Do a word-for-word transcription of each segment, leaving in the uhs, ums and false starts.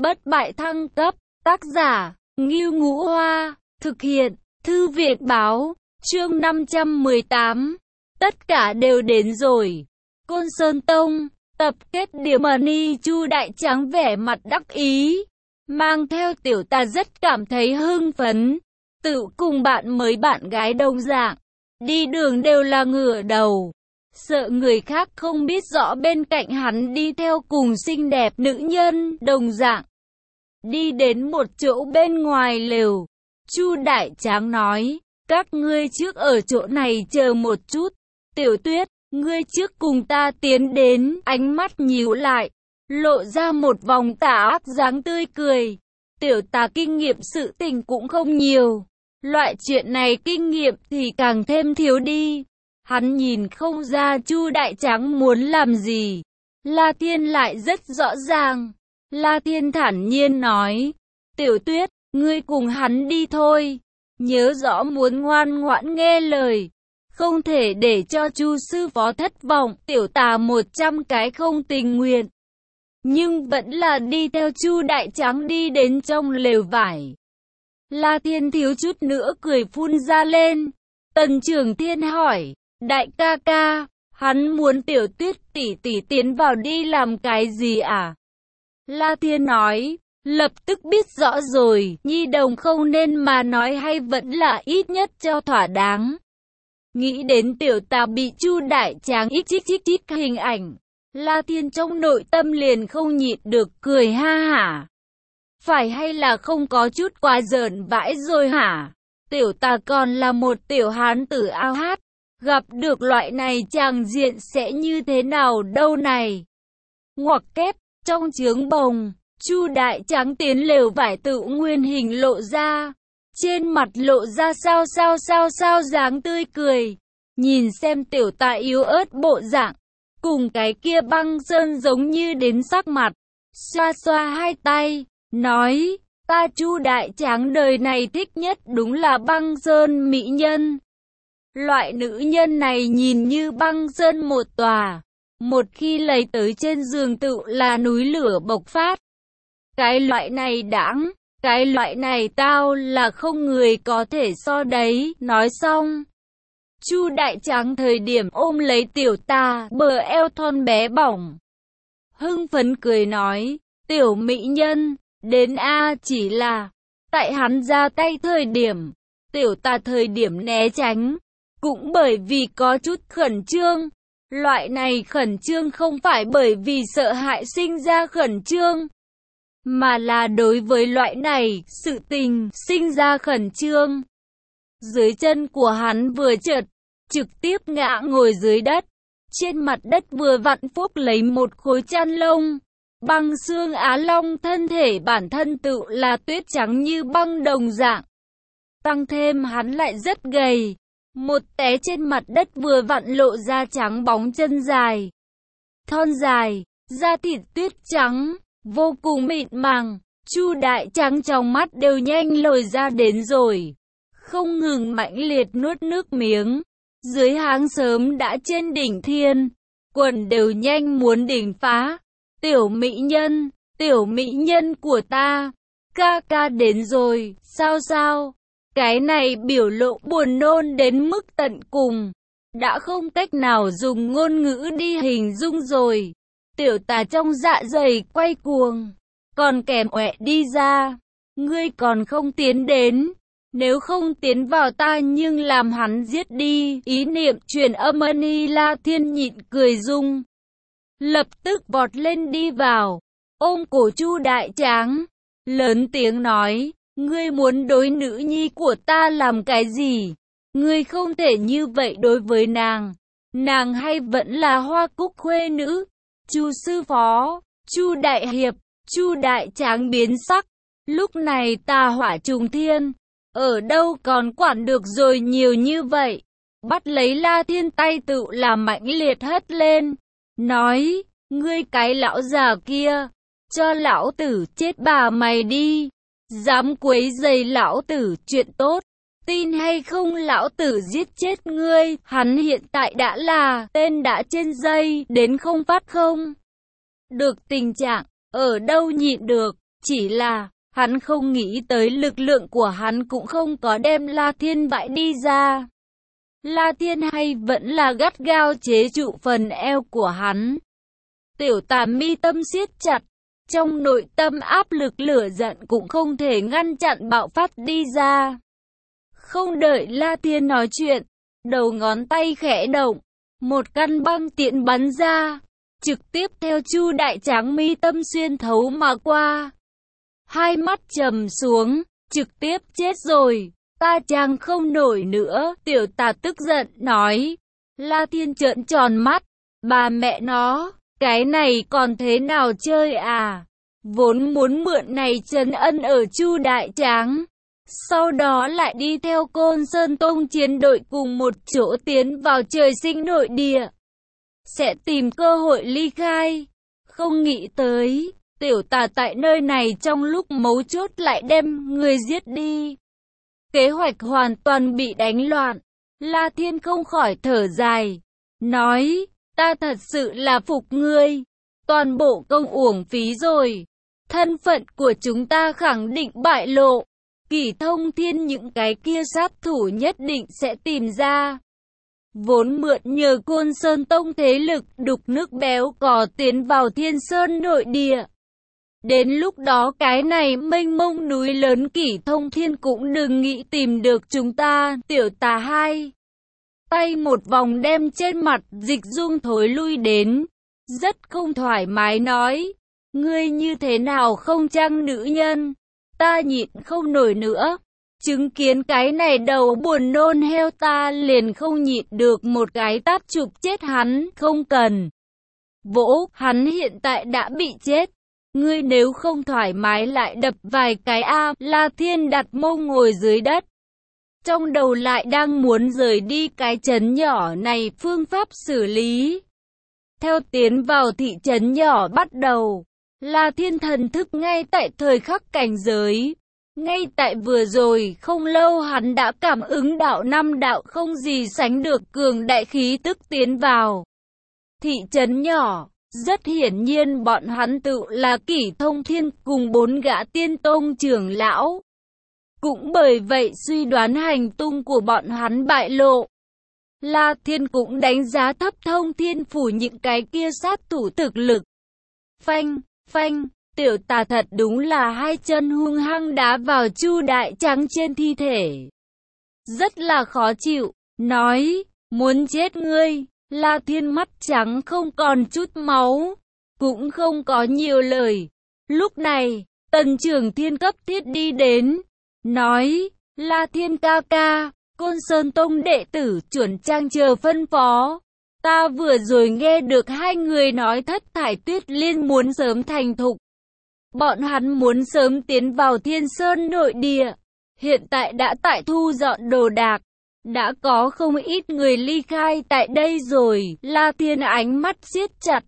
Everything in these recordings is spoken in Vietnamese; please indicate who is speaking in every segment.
Speaker 1: Bất bại thăng cấp, tác giả, Ngưu Ngũ Hoa, thực hiện, Thư viện báo, chương năm trăm mười tám. Tất cả đều đến rồi. Côn Sơn Tông, tập kết điểm Mani Chu Đại Tráng vẻ mặt đắc ý, mang theo tiểu ta rất cảm thấy hưng phấn, tự cùng bạn mới bạn gái đồng dạng, đi đường đều là ngửa đầu, sợ người khác không biết rõ bên cạnh hắn đi theo cùng xinh đẹp nữ nhân đồng dạng. Đi đến một chỗ bên ngoài lều, Chu Đại Tráng nói, các ngươi trước ở chỗ này chờ một chút, Tiểu Tuyết, ngươi trước cùng ta tiến đến, ánh mắt nhíu lại, lộ ra một vòng tà ác dáng tươi cười. Tiểu tà kinh nghiệm sự tình cũng không nhiều, loại chuyện này kinh nghiệm thì càng thêm thiếu đi. Hắn nhìn không ra Chu Đại Tráng muốn làm gì. La Thiên lại rất rõ ràng. La Thiên thản nhiên nói, Tiểu Tuyết, ngươi cùng hắn đi thôi, nhớ rõ muốn ngoan ngoãn nghe lời, không thể để cho Chu sư phó thất vọng. Tiểu tà một trăm cái không tình nguyện, nhưng vẫn là đi theo Chu Đại Tráng đi đến trong lều vải. La Thiên thiếu chút nữa cười phun ra lên. Tần Trường Thiên hỏi, đại ca ca, hắn muốn Tiểu Tuyết tỷ tỷ tiến vào đi làm cái gì à? La Thiên nói, lập tức biết rõ rồi, nhi đồng không nên mà nói hay vẫn là ít nhất cho thỏa đáng. Nghĩ đến tiểu tà bị Chu Đại Tráng ít chích chích chích hình ảnh, La Thiên trong nội tâm liền không nhịn được cười ha hả. Phải hay là không có chút quá giỡn vãi rồi hả? Tiểu tà còn là một tiểu hán tử ao hát, gặp được loại này tràng diện sẽ như thế nào đâu này? Ngoặc kép, trong trướng bồng, Chu Đại Tráng tiến lều vải tự nguyên hình lộ ra, trên mặt lộ ra sao sao sao sao dáng tươi cười. Nhìn xem tiểu tà yếu ớt bộ dạng, cùng cái kia băng sơn giống như đến sắc mặt, xoa xoa hai tay, nói, ta Chu Đại Tráng đời này thích nhất đúng là băng sơn mỹ nhân. Loại nữ nhân này nhìn như băng sơn một tòa, một khi lấy tới trên giường tự là núi lửa bộc phát. Cái loại này đãng, cái loại này tao là không người có thể so đấy. Nói xong, Chu Đại Tráng thời điểm ôm lấy tiểu tà, bờ eo thon bé bỏng, hưng phấn cười nói, tiểu mỹ nhân, đến a. Chỉ là, tại hắn ra tay thời điểm, tiểu tà thời điểm né tránh, cũng bởi vì có chút khẩn trương. Loại này khẩn trương không phải bởi vì sợ hãi sinh ra khẩn trương, mà là đối với loại này, sự tình, sinh ra khẩn trương. Dưới chân của hắn vừa trượt, trực tiếp ngã ngồi dưới đất. Trên mặt đất vừa vặn phúc lấy một khối chăn lông. Băng xương Á Long thân thể bản thân tự là tuyết trắng như băng đồng dạng. Tăng thêm hắn lại rất gầy. Một té trên mặt đất vừa vặn lộ ra trắng bóng chân dài, thon dài, da thịt tuyết trắng, vô cùng mịn màng. Chu Đại Tráng trong mắt đều nhanh lồi ra đến rồi, không ngừng mãnh liệt nuốt nước miếng. Dưới háng sớm đã trên đỉnh thiên, quần đều nhanh muốn đỉnh phá. Tiểu mỹ nhân, tiểu mỹ nhân của ta, ca ca đến rồi, sao sao? Cái này biểu lộ buồn nôn đến mức tận cùng, đã không cách nào dùng ngôn ngữ đi hình dung rồi. Tiểu tà trong dạ dày quay cuồng, còn kèm ọe đi ra, ngươi còn không tiến đến, nếu không tiến vào ta nhưng làm hắn giết đi. Ý niệm truyền âm Mani La Thiên nhịn cười dung, lập tức vọt lên đi vào, ôm cổ Chu Đại Tráng, lớn tiếng nói, ngươi muốn đối nữ nhi của ta làm cái gì? Ngươi không thể như vậy đối với nàng. Nàng hay vẫn là Hoa Cúc khuê nữ. Chu sư phó, Chu đại hiệp, Chu Đại Tráng biến sắc. Lúc này tà hỏa trùng thiên, ở đâu còn quản được rồi nhiều như vậy. Bắt lấy La Thiên tay tự là mãnh liệt hất lên, nói, ngươi cái lão già kia, cho lão tử chết bà mày đi. Dám quấy rầy lão tử chuyện tốt, tin hay không lão tử giết chết ngươi. Hắn hiện tại đã là tên đã trên dây, đến không phát không được tình trạng, ở đâu nhịn được. Chỉ là, hắn không nghĩ tới lực lượng của hắn cũng không có đem La Thiên bại đi ra. La Thiên hay vẫn là gắt gao chế trụ phần eo của hắn. Tiểu Tà mi tâm siết chặt, trong nội tâm áp lực lửa giận cũng không thể ngăn chặn bạo phát đi ra. Không đợi La Thiên nói chuyện, đầu ngón tay khẽ động, một căn băng tiễn bắn ra, trực tiếp theo Chu Đại Tráng mi tâm xuyên thấu mà qua. Hai mắt trầm xuống, trực tiếp chết rồi, ta chàng không nổi nữa, Tiểu Tà tức giận nói. La Thiên trợn tròn mắt, bà mẹ nó, cái này còn thế nào chơi à? Vốn muốn mượn này trấn ân ở Chu Đại Tráng, sau đó lại đi theo Côn Sơn Tông chiến đội cùng một chỗ tiến vào trời sinh nội địa, sẽ tìm cơ hội ly khai. Không nghĩ tới, Tiểu Tà tại nơi này trong lúc mấu chốt lại đem người giết đi. Kế hoạch hoàn toàn bị đánh loạn. La Thiên không khỏi thở dài, nói, ta thật sự là phục ngươi, toàn bộ công uổng phí rồi. Thân phận của chúng ta khẳng định bại lộ, Kỷ Thông Thiên những cái kia sát thủ nhất định sẽ tìm ra. Vốn mượn nhờ Côn Sơn Tông thế lực đục nước béo cò tiến vào Thiên Sơn nội địa. Đến lúc đó cái này mênh mông núi lớn Kỷ Thông Thiên cũng đừng nghĩ tìm được chúng ta. Tiểu Tà hai tay một vòng đem trên mặt Dịch Dung thối lui đến, rất không thoải mái nói, ngươi như thế nào không chăng nữ nhân, ta nhịn không nổi nữa. Chứng kiến cái này đầu buồn nôn heo ta liền không nhịn được một cái tát chụp chết hắn, không cần vỗ, hắn hiện tại đã bị chết. Ngươi nếu không thoải mái lại đập vài cái a. La Thiên đặt mông ngồi dưới đất, trong đầu lại đang muốn rời đi cái trấn nhỏ này phương pháp xử lý. Theo tiến vào thị trấn nhỏ bắt đầu, La Thiên thần thức ngay tại thời khắc cảnh giới. Ngay tại vừa rồi không lâu hắn đã cảm ứng đạo năm đạo không gì sánh được cường đại khí tức tiến vào thị trấn nhỏ. Rất hiển nhiên bọn hắn tự là Kỷ Thông Thiên cùng bốn gã tiên tông trưởng lão. Cũng bởi vậy suy đoán hành tung của bọn hắn bại lộ. La Thiên cũng đánh giá thấp Thông Thiên phủ những cái kia sát thủ thực lực. Phanh, phanh, Tiểu Tà thật đúng là hai chân hung hăng đá vào Chu Đại Tráng trên thi thể. Rất là khó chịu, nói, muốn chết ngươi. La Thiên mắt trắng không còn chút máu, cũng không có nhiều lời. Lúc này, Tần Trưởng Thiên cấp thiết đi đến, nói, La Thiên ca ca, Côn Sơn Tông đệ tử chuẩn trang chờ phân phó. Ta vừa rồi nghe được hai người nói Thất Thải Tuyết Liên muốn sớm thành thục. Bọn hắn muốn sớm tiến vào Thiên Sơn nội địa, hiện tại đã tại thu dọn đồ đạc. Đã có không ít người ly khai tại đây rồi. La Thiên ánh mắt siết chặt,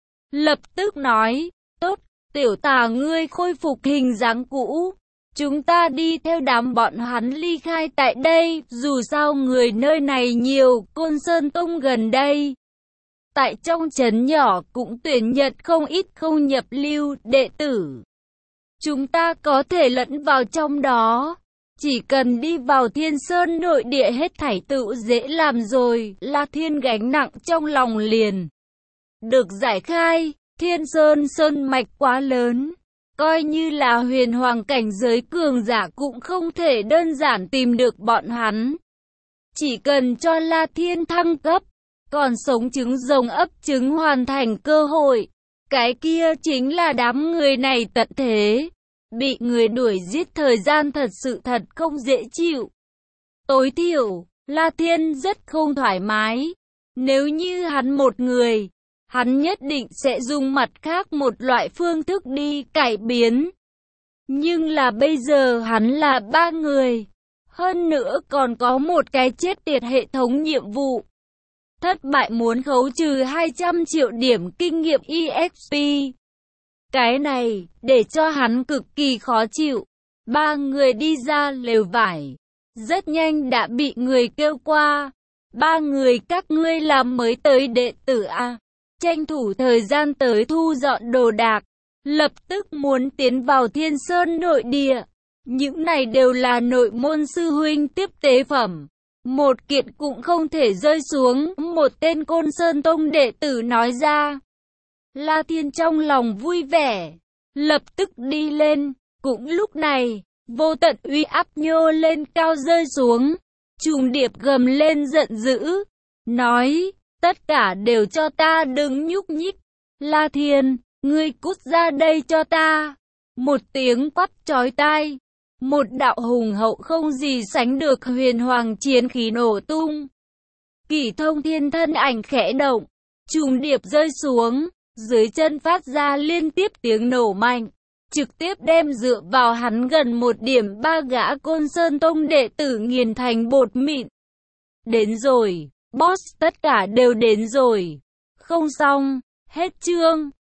Speaker 1: lập tức nói, tốt, Tiểu Tà ngươi khôi phục hình dáng cũ, chúng ta đi theo đám bọn hắn ly khai tại đây. Dù sao người nơi này nhiều, Côn Sơn Tông gần đây, tại trong trấn nhỏ cũng tuyển nhận không ít không nhập lưu đệ tử. Chúng ta có thể lẫn vào trong đó. Chỉ cần đi vào Thiên Sơn nội địa hết thảy tự dễ làm rồi. La Thiên gánh nặng trong lòng liền được giải khai. Thiên Sơn sơn mạch quá lớn, coi như là huyền hoàng cảnh giới cường giả cũng không thể đơn giản tìm được bọn hắn. Chỉ cần cho La Thiên thăng cấp, còn sống trứng rồng ấp trứng hoàn thành cơ hội, cái kia chính là đám người này tận thế. Bị người đuổi giết thời gian thật sự thật không dễ chịu. Tối thiểu, La Thiên rất không thoải mái. Nếu như hắn một người, hắn nhất định sẽ dùng mặt khác một loại phương thức đi cải biến. Nhưng là bây giờ hắn là ba người. Hơn nữa còn có một cái chết tiệt hệ thống nhiệm vụ. Thất bại muốn khấu trừ hai trăm triệu điểm kinh nghiệm e ích pê. Cái này, để cho hắn cực kỳ khó chịu. Ba người đi ra lều vải, rất nhanh đã bị người kêu qua. Ba người các ngươi làm mới tới đệ tử à? Tranh thủ thời gian tới thu dọn đồ đạc. lập tức muốn tiến vào Thiên Sơn nội địa. Những này đều là nội môn sư huynh tiếp tế phẩm. Một kiện cũng không thể rơi xuống, một tên Côn Sơn Tông đệ tử nói ra. La Thiên trong lòng vui vẻ, lập tức đi lên. Cũng lúc này, vô tận uy áp nhô lên cao rơi xuống. Trùng Điệp gầm lên giận dữ, nói, tất cả đều cho ta đừng nhúc nhích. La Thiên, ngươi cút ra đây cho ta. Một tiếng quát chói tai. Một đạo hùng hậu không gì sánh được huyền hoàng chiến khí nổ tung. Kỷ Thông Thiên thân ảnh khẽ động, trùng điệp rơi xuống, dưới chân phát ra liên tiếp tiếng nổ mạnh, trực tiếp đem dựa vào hắn gần một điểm ba gã Côn Sơn Tông đệ tử nghiền thành bột mịn. Đến rồi, boss, tất cả đều đến rồi. Không xong, hết chương.